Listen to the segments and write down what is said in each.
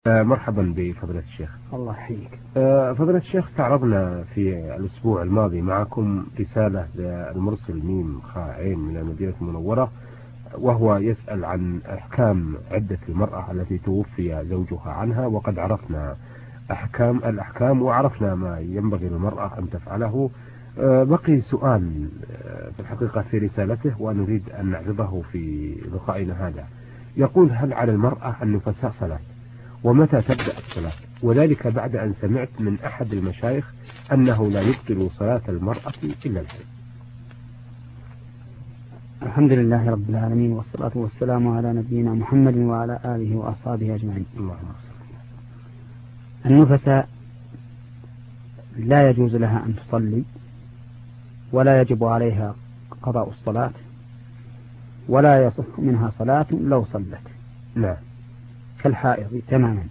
مرحبا بفضيلة الشيخ. الله يحييك. فضيلة الشيخ، استعرضنا في الأسبوع الماضي معكم رسالة للمرسل ميم خاء عين من المدينة المنورة، وهو يسأل عن أحكام عدة المرأة التي توفي زوجها عنها، وقد عرفنا الأحكام وعرفنا ما ينبغي للمرأة أن تفعله. بقي سؤال في الحقيقة في رسالته ونريد أن نعرضه في لقائنا هذا. يقول: هل على المرأة النفساء صلاة؟ ومتى تبدأ الصلاة؟ وذلك بعد أن سمعت من أحد المشايخ أنه لا يبطل صلاة المرأة إلا الحيض. الحمد لله رب العالمين، والصلاة والسلام على نبينا محمد وعلى آله وأصحابه أجمعين. اللهم النفساء لا يجوز لها أن تصلي، ولا يجب عليها قضاء الصلاة، ولا يصح منها صلاة لو صلت. نعم. كالحائض تماما.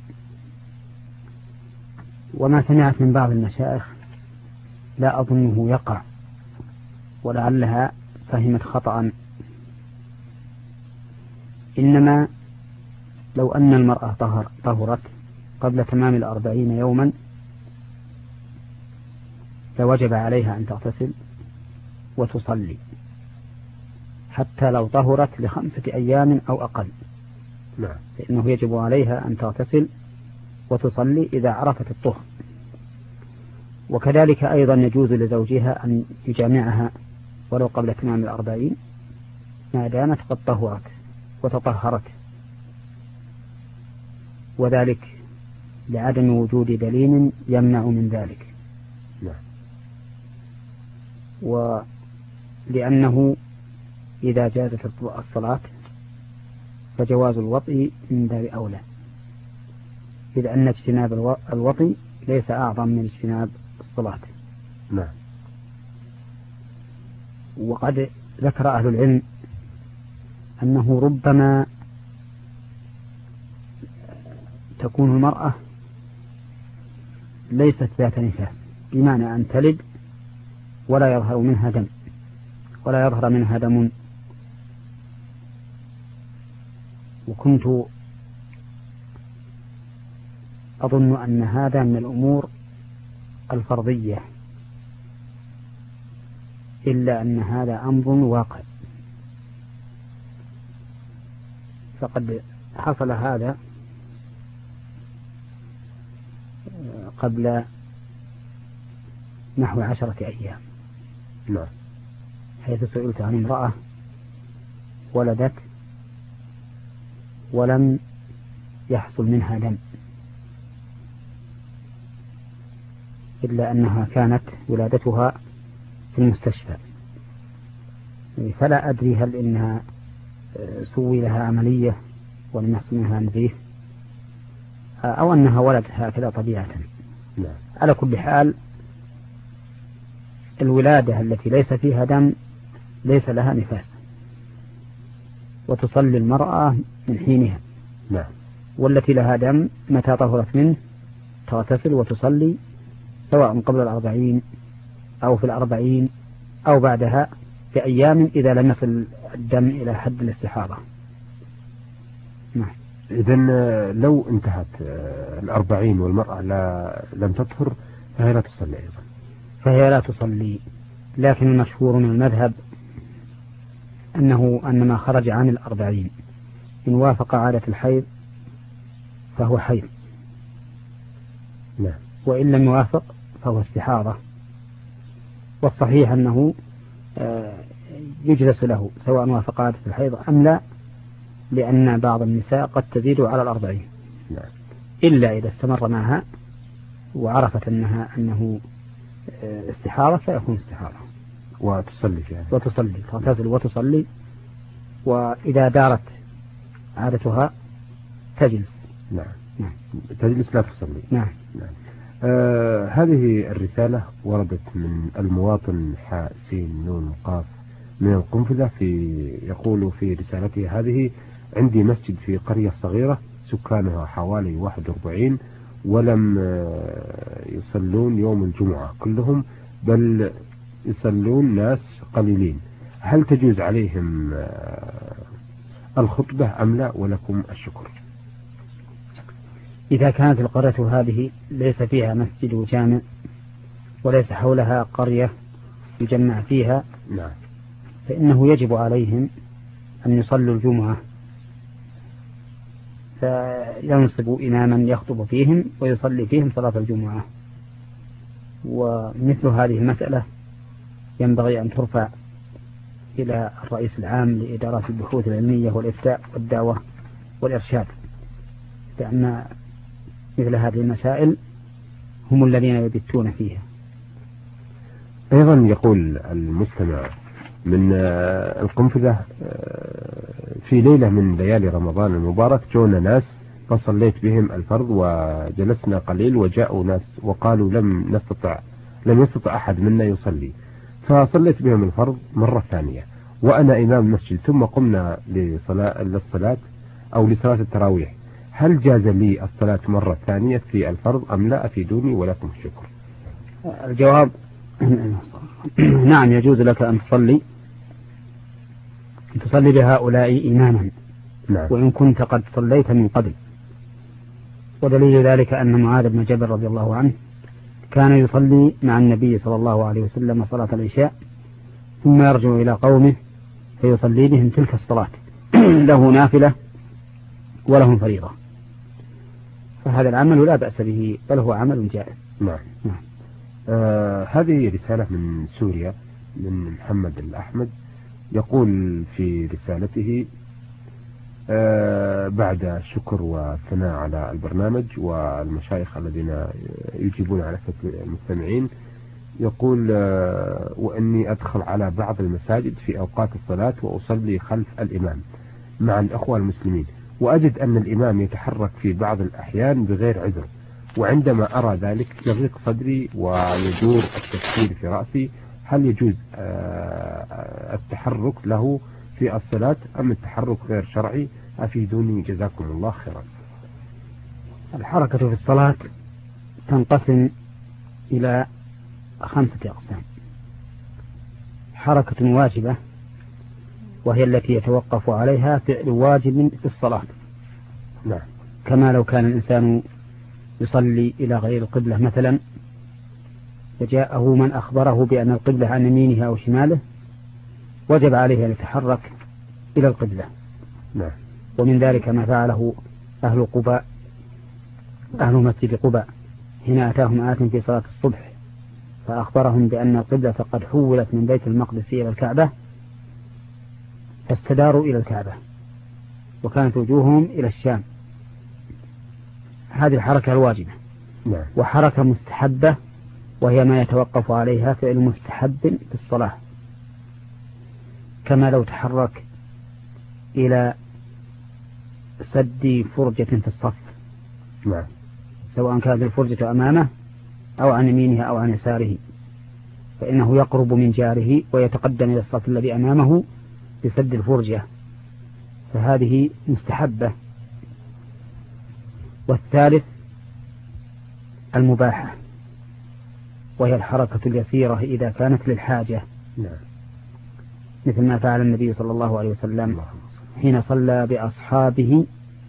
وما سمعت من بعض المشايخ لا أظنه يقع، ولعلها فهمت خطأ. إنما لو أن المرأة طهرت قبل تمام 40 يوما فوجب عليها أن تغتسل وتصلي، حتى لو طهرت ل5 أيام أو أقل. نعم. فإنه يجب عليها أن تغتسل وتصلي إذا عرفت الطهر. وكذلك أيضا يجوز لزوجها أن يجامعها ولو قبل تمام 40 ما دامت قد طهرت وتطهرت، وذلك لعدم وجود دليل يمنع من ذلك. نعم. ولأنه إذا جازت الصلاة فجواز الوطء من باب أولى، إذ أن اجتناب الوطء ليس أعظم من اجتناب الصلاة. نعم. وقد ذكر أهل العلم أنه ربما تكون المرأة ليست ذات نفاس، بمعنى أن تلد ولا يظهر منها دم. وكنت أظن أن هذا من الأمور الفرضية، إلا أن هذا أمر واقع. فقد حصل هذا قبل نحو 10 أيام. نعم. حيث سئلت عن امرأة ولدت ولم يحصل منها دم، إلا أنها كانت ولادتها في المستشفى، فلا أدري هل إنها سوي لها عملية ولم يحصل منها نزيف، أو أنها ولدت هكذا طبيعة. نعم. على كل حال الولادة التي ليس فيها دم ليس لها نفاس، وتصلي المرأة من حينها. نعم. والتي لها دم متى طهرت منه تغتسل وتصلي، سواء قبل 40 أو في 40 أو بعدها بأيام، إذا لم يصل الدم إلى حد الاستحاضة. نعم. إذن لو انتهت 40 والمرأة لم تطهر فهي لا تصلي أيضا. فهي لا تصلي، لكن المشهور من المذهب أن ما خرج عن 40 إن وافق عادة الحيض فهو حيض. نعم. وإن لم يوافق فهو استحاضة. والصحيح أنه يجلس له سواء وافق عادة الحيض أم لا، لأن بعض النساء قد تزيد على 40. نعم. إلا إذا استمر معها وعرفت أنه استحاضة فيكون استحاضة وتصلي فيها. وتصلي، تغتسل وتصلي، وإذا دارت عادتها تجلس. نعم. نعم. تجلس لا تصلي. نعم. نعم. هذه الرسالة وردت من المواطن حاء سين نون قاف من القنفذة، يقول في رسالته هذه: عندي مسجد في قرية صغيرة سكانها حوالي 41 ولم يصلون يوم الجمعة كلهم، بل يصلون ناس قليلين. هل تجوز عليهم الخطبة أم لا؟ ولكم الشكر. إذا كانت القرية هذه ليس فيها مسجد وجامع وليس حولها قرية يجمع فيها، نعم، فإنه يجب عليهم أن يصلوا الجمعة، فينصب إماما يخطب فيهم ويصلي فيهم صلاة الجمعة. ومثل هذه المسألة ينبغي أن ترفع إلى الرئيس العام لإدارات البحوث العلمية والإفتاء والدعوة والإرشاد، لأن مثل هذه المسائل هم الذين يبتون فيها. أيضا يقول المستمع من القنفذة: في ليلة من ليالي رمضان المبارك جونا ناس فصليت بهم الفرض وجلسنا قليل، وجاءوا ناس وقالوا لم يستطع أحد منا يصلي، فصليت بهم الفرض مرة ثانية وأنا إمام مسجد، ثم قمنا للصلاة أو لصلاة التراويح، هل جاز لي الصلاة مرة ثانية في الفرض أم لا؟ أفيدوني ولكم الشكر. الجواب: نعم، يجوز لك أن تصلي بهؤلاء إماما، نعم. وإن كنت قد صليت من قبل. ودليل ذلك أن معاذ بن جبل رضي الله عنه كان يصلي مع النبي صلى الله عليه وسلم صلاة العشاء، ثم يرجع إلى قومه فيصلي بهم تلك الصلاة له نافلة ولهم فريضة، فهذا العمل لا بأس به، بل هو عمل جائز. نعم. هذه رسالة من سوريا من محمد الأحمد، يقول في رسالته: بعد شكر والثناء على البرنامج والمشايخ الذين يجيبون على أسئلة المستمعين، يقول: وأني أدخل على بعض المساجد في أوقات الصلاة وأصلي خلف الإمام مع الأخوة المسلمين، وأجد أن الإمام يتحرك في بعض الأحيان بغير عذر، وعندما أرى ذلك يضيق صدري ويدور التفكير في رأسي، هل يجوز التحرك له في الصلاة أم التحرك غير شرعي؟ أفيدوني جزاكم الله خيرا. الحركة في الصلاة تنقسم إلى 5 أقسام: حركة واجبة، وهي التي يتوقف عليها فعل واجب في الصلاة، نعم، كما لو كان الإنسان يصلي إلى غير القبلة مثلا، فجاءه من أخبره بأن القبلة عن يمينه أو شماله، وجب عليه أن يتحرك إلى القبلة. نعم. ومن ذلك ما فعله أهل قباء، أهل مسجد قباء، حين أتاهم آت في صلاة الصبح فأخبرهم بأن القبلة قد حولت من بيت المقدس إلى الكعبة، فاستداروا إلى الكعبة وكانت وجوههم إلى الشام. هذه الحركة الواجبة. نعم. وحركة مستحبة، وهي ما يتوقف عليها فعل مستحب في الصلاة، كما لو تحرك إلى سد فرجة في الصف، نعم، سواء كانت الفرجة أمامه أو عن يمينه أو عن يساره، فإنه يقرب من جاره ويتقدم إلى الصف الذي أمامه لسد الفرجة، فهذه مستحبة. والثالث المباحة، وهي الحركة اليسيرة إذا كانت للحاجة، نعم، مثل ما فعل النبي صلى الله عليه وسلم حين صلى بأصحابه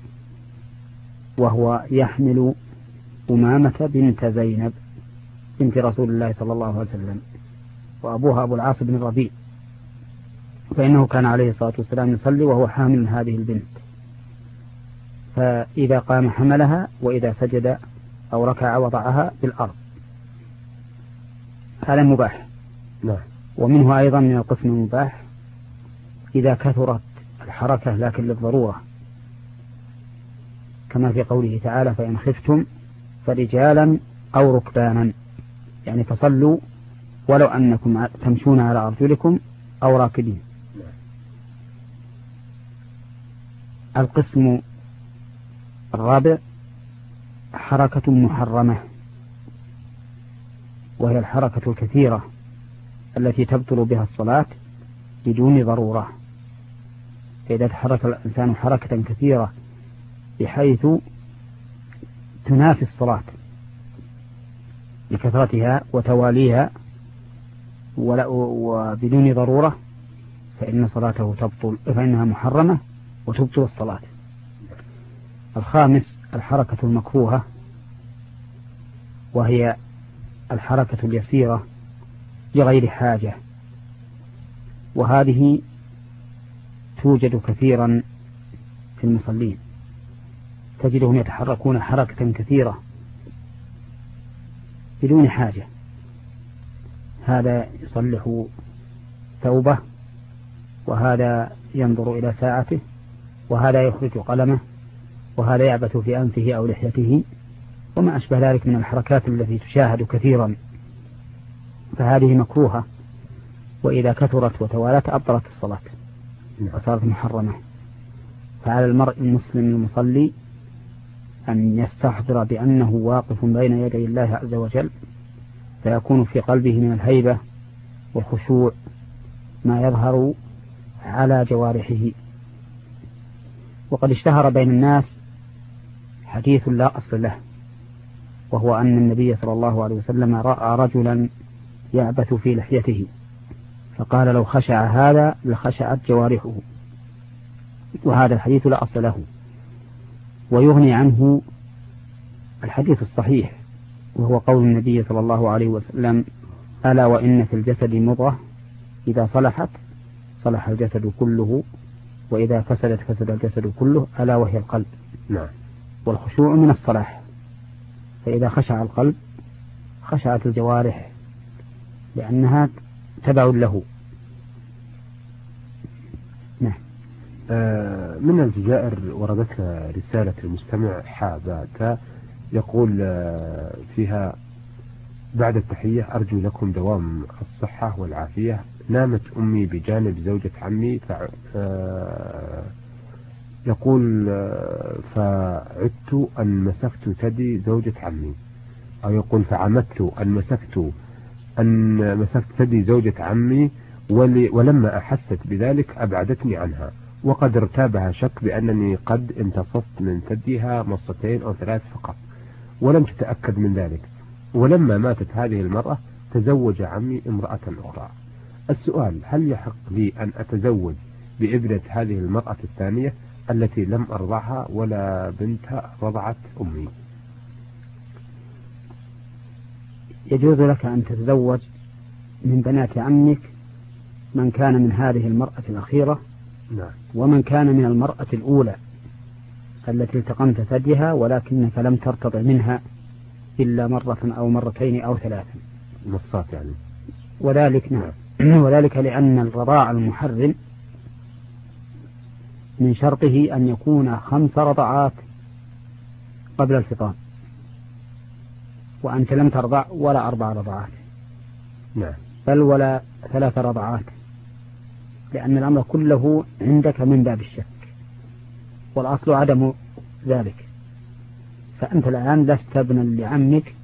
وهو يحمل أمامة بنت زينب بنت رسول الله صلى الله عليه وسلم، وأبوها أبو العاص بن الربيع، فإنه كان عليه الصلاة والسلام يصلي وهو حامل هذه البنت، فإذا قام حملها، وإذا سجد أو ركع وضعها في الأرض. هذا مباح. نعم. ومنه أيضا من القسم المباح إذا كثرت الحركة لكن للضرورة، كما في قوله تعالى: فإن خفتم فرجالا أو ركبانا، يعني فصلوا ولو أنكم تمشون على أرجلكم أو راكبين. القسم الرابع حركة محرمة، وهي الحركة الكثيرة التي تبطل بها الصلاة بدون ضرورة، فإذا تحرك الإنسان حركة كثيرة بحيث تنافي الصلاة بكثرتها وتواليها وبدون ضرورة، فإن صلاته تبطل، فإنها محرمة وتبطل الصلاة. الخامس الحركة المكروهة، وهي الحركة اليسيرة لغير حاجة، وهذه توجد كثيرا في المصلين، تجدهم يتحركون حركة كثيرة بدون حاجة. هذا يصلح ثوبه، وهذا ينظر إلى ساعته، وهذا يخرج قلمه، وهذا يعبث في أنفه أو لحيته، وما أشبه ذلك من الحركات التي تشاهد كثيرا، فهذه مكروهة، وإذا كثرت وتوالت أبطلت الصلاة وصارت محرمة. فعلى المرء المسلم المصلي أن يستحضر بأنه واقف بين يدي الله عز وجل، فيكون في قلبه من الهيبة والخشوع ما يظهر على جوارحه. وقد اشتهر بين الناس حديث لا أصل له، وهو أن النبي صلى الله عليه وسلم رأى رجلا يعبث في لحيته، فقال لو خشع هذا لخشعت جوارحه، وهذا الحديث لا أصل له. ويغني عنه الحديث الصحيح، وهو قول النبي صلى الله عليه وسلم: ألا وإن في الجسد مضغة إذا صلحت صلح الجسد كله، وإذا فسدت فسد الجسد كله، ألا وهي القلب. نعم. والخشوع من الصلاح، فإذا خشع القلب خشعت الجوارح لأنها تبع له. نعم. من الجزائر وردت رسالة المستمع حابات يقول فيها: بعد التحية أرجو لكم دوام الصحة والعافية. نامت أمي بجانب زوجة عمي يقول فعدت أن مسكت ثدي زوجة عمي، أو يقول فعمدت أن مسكت ثدي زوجة عمي، ولما أحست بذلك أبعدتني عنها، وقد ارتابها شك بأنني قد امتصصت من ثديها مصتين أو 3 فقط، ولم تتأكد من ذلك. ولما ماتت هذه المرأة تزوج عمي امرأة أخرى. السؤال: هل يحق لي أن أتزوج بابنة هذه المرأة الثانية التي لم أرضعها ولا بنتها رضعت أمي؟ يجوز لك أن تتزوج من بنات عمك من كان من هذه المرأة الأخيرة، نعم، ومن كان من المرأة الأولى التي التقمت ثديها ولكنك لم ترتضع منها إلا مرة أو مرتين أو 3 نصات يعني. وذلك وذلك لأن الرضاع المحرم من شرطه أن يكون 5 رضعات قبل الفطام، وأنت لم ترضع ولا 4 رضعات، نعم، بل ولا 3 رضعات، لأن الأمر كله عندك من باب الشك، والأصل عدم ذلك. فأنت الآن لست ابنا لعمك،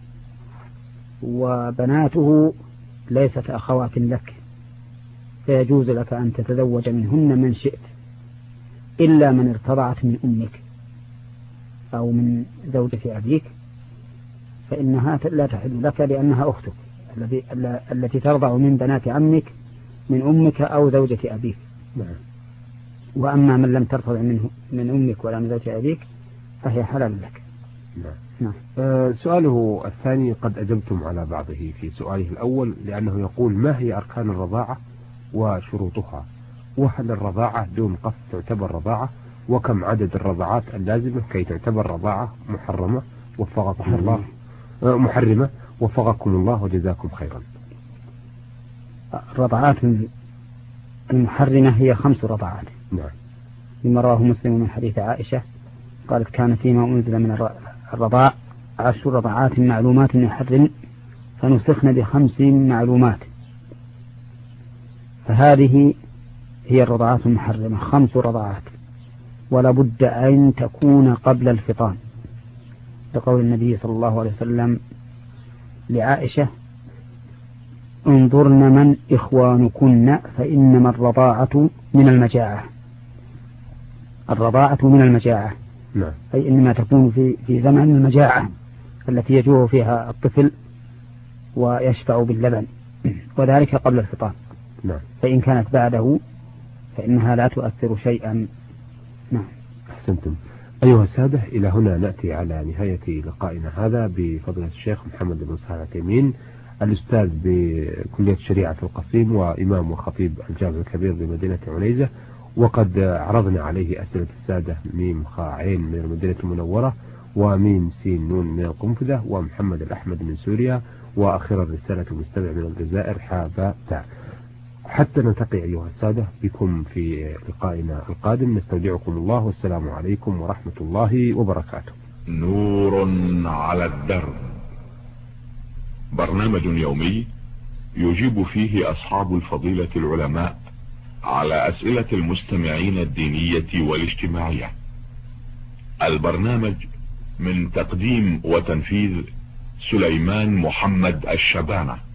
وبناته ليست أخوات لك، فيجوز لك أن تتزوج منهن من شئت، إلا من ارتضعت من أمك أو من زوجة أبيك، فإنها لا تحل لك لأنها أختك التي ترضع من بنات عمك من أمك أو زوجة أبيك. وأما من لم ترتضع من أمك ولا من زوجة أبيك فهي حلال لك. نعم. سؤاله الثاني قد أجبتم على بعضه في سؤاله الأول، لأنه يقول: ما هي أركان الرضاعة وشروطها؟ وهل الرضاعة دون قصد تعتبر رضاعة؟ وكم عدد الرضاعات اللازمة كي تعتبر رضاعة محرمة؟ وفقكم الله. محرمة. وفقكم الله وجزاكم خيرا. الرضاعات المحرمة هي 5 رضاعات. نعم. مما رواه مسلم من حديث عائشة قالت: كان فيما أنزل من الرضاع 10 رضاعات معلومات يحرم، فنسخن ب5 معلومات. فهذه هي الرضاعات المحرمة، 5 رضاعات، ولا بد أن تكون قبل الفطام، لقول النبي صلى الله عليه وسلم لعائشة: انظرن من إخوانكن فإنما الرضاعة من المجاعة. الرضاعة من المجاعة، نعم، أي إنما تكون في زمن المجاعة التي يجوع فيها الطفل ويشبع باللبن، وذلك قبل الفطام. نعم. فإن كانت بعده فإنها لا تؤثر شيئا. نعم. أحسنتم. أيها السادة، إلى هنا نأتي على نهاية لقائنا هذا بفضيلة الشيخ محمد بن صالح العثيمين، الأستاذ بكلية الشريعة في القصيم وإمام وخطيب الجامع الكبير بمدينة عنيزة. وقد عرضنا عليه أسئلة السادة ميم خاء عين من المدينة المنورة، وميم سين نون من القنفذة، ومحمد الأحمد من سوريا، وأخيرا رسالة المستمع من الجزائر حاء باء تاء. حتى نلتقي أيها السادة بكم في لقائنا القادم، نستودعكم الله، والسلام عليكم ورحمة الله وبركاته. نور على الدرب، برنامج يومي يجيب فيه أصحاب الفضيلة العلماء على أسئلة المستمعين الدينية والاجتماعية. البرنامج من تقديم وتنفيذ سليمان محمد الشبانة.